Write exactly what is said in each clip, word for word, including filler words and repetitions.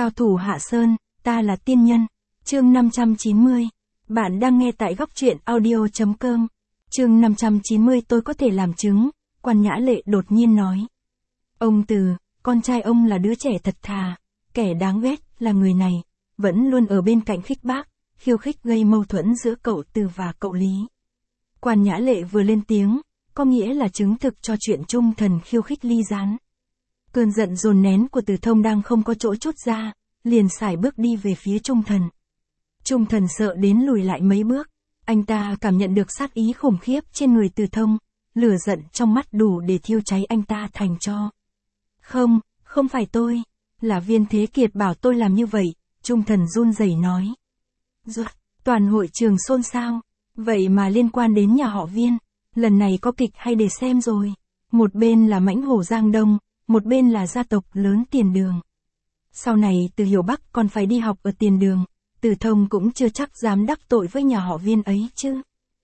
Cao thủ Hạ Sơn, ta là tiên nhân. Chương năm trăm chín mươi. Bạn đang nghe tại góc truyện audio chấm com. Chương năm trăm chín mươi tôi có thể làm chứng, Quan Nhã Lệ đột nhiên nói. Ông Từ, con trai ông là đứa trẻ thật thà, kẻ đáng ghét là người này, vẫn luôn ở bên cạnh khích bác, khiêu khích gây mâu thuẫn giữa cậu Từ và cậu Lý. Quan Nhã Lệ vừa lên tiếng, có nghĩa là chứng thực cho chuyện Trung Thần khiêu khích Ly Gián. Cơn giận dồn nén của Từ Thông đang không có chỗ trút ra, liền sải bước đi về phía Trung Thần. Trung Thần sợ đến lùi lại mấy bước, anh ta cảm nhận được sát ý khủng khiếp trên người Từ Thông, lửa giận trong mắt đủ để thiêu cháy anh ta thành tro. Không, không phải tôi, là Viên Thế Kiệt bảo tôi làm như vậy, Trung Thần run rẩy nói. Ruột, toàn hội trường xôn xao, vậy mà liên quan đến nhà họ Viên, lần này có kịch hay để xem rồi. Một bên là mãnh hổ Giang Đông, một bên là gia tộc lớn Tiền Đường. Sau này Từ Hiểu Bắc còn phải đi học ở Tiền Đường, Từ Thông cũng chưa chắc dám đắc tội với nhà họ Viên ấy chứ.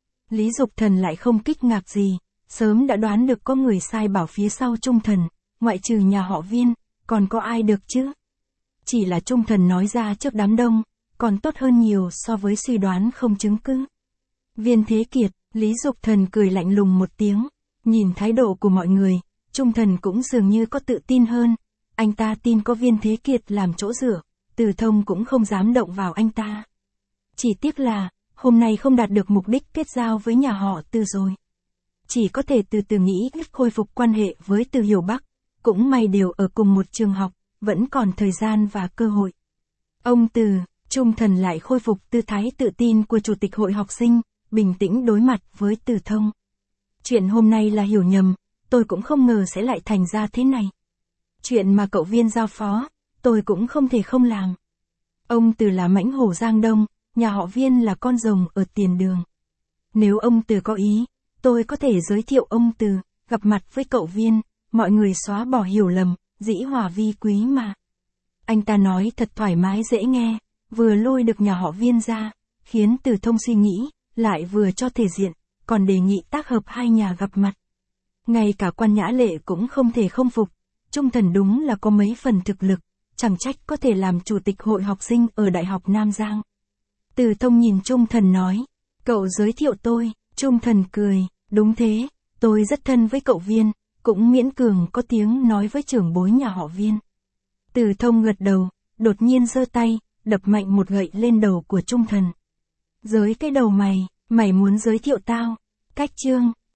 Lý Dục Thần lại không kích ngạc gì, sớm đã đoán được có người sai bảo phía sau Trung Thần, ngoại trừ nhà họ Viên, còn có ai được chứ? Chỉ là Trung Thần nói ra trước đám đông, còn tốt hơn nhiều so với suy đoán không chứng cứ. Viên Thế Kiệt, Lý Dục Thần cười lạnh lùng một tiếng, nhìn thái độ của mọi người, Trung Thần cũng dường như có tự tin hơn, anh ta tin có Viên Thế Kiệt làm chỗ dựa, Từ Thông cũng không dám động vào anh ta. Chỉ tiếc là, hôm nay không đạt được mục đích kết giao với nhà họ Từ rồi. Chỉ có thể từ từ nghĩ cách khôi phục quan hệ với Từ Hiểu Bắc, cũng may đều ở cùng một trường học, vẫn còn thời gian và cơ hội. Ông Từ, Trung Thần lại khôi phục tư thái tự tin của chủ tịch hội học sinh, bình tĩnh đối mặt với Từ Thông. Chuyện hôm nay là hiểu nhầm, tôi cũng không ngờ sẽ lại thành ra thế này. Chuyện mà cậu Viên giao phó, tôi cũng không thể không làm. Ông Từ là mãnh hổ Giang Đông, nhà họ Viên là con rồng ở Tiền Đường. Nếu ông Từ có ý, tôi có thể giới thiệu ông Từ, gặp mặt với cậu Viên, mọi người xóa bỏ hiểu lầm, dĩ hòa vi quý mà. Anh ta nói thật thoải mái dễ nghe, vừa lôi được nhà họ Viên ra, khiến Từ Thông suy nghĩ, lại vừa cho thể diện, còn đề nghị tác hợp hai nhà gặp mặt. Ngay cả Quan Nhã Lệ cũng không thể không phục, Trung Thần đúng là có mấy phần thực lực, chẳng trách có thể làm chủ tịch hội học sinh ở Đại học Nam Giang. Từ Thông nhìn Trung Thần nói, cậu giới thiệu tôi, Trung Thần cười, đúng thế, tôi rất thân với cậu Viên, cũng miễn cường có tiếng nói với trưởng bối nhà họ Viên. Từ Thông gật đầu, đột nhiên giơ tay, đập mạnh một gậy lên đầu của Trung Thần. Giới cái đầu mày, mày muốn giới thiệu tao, cách chương.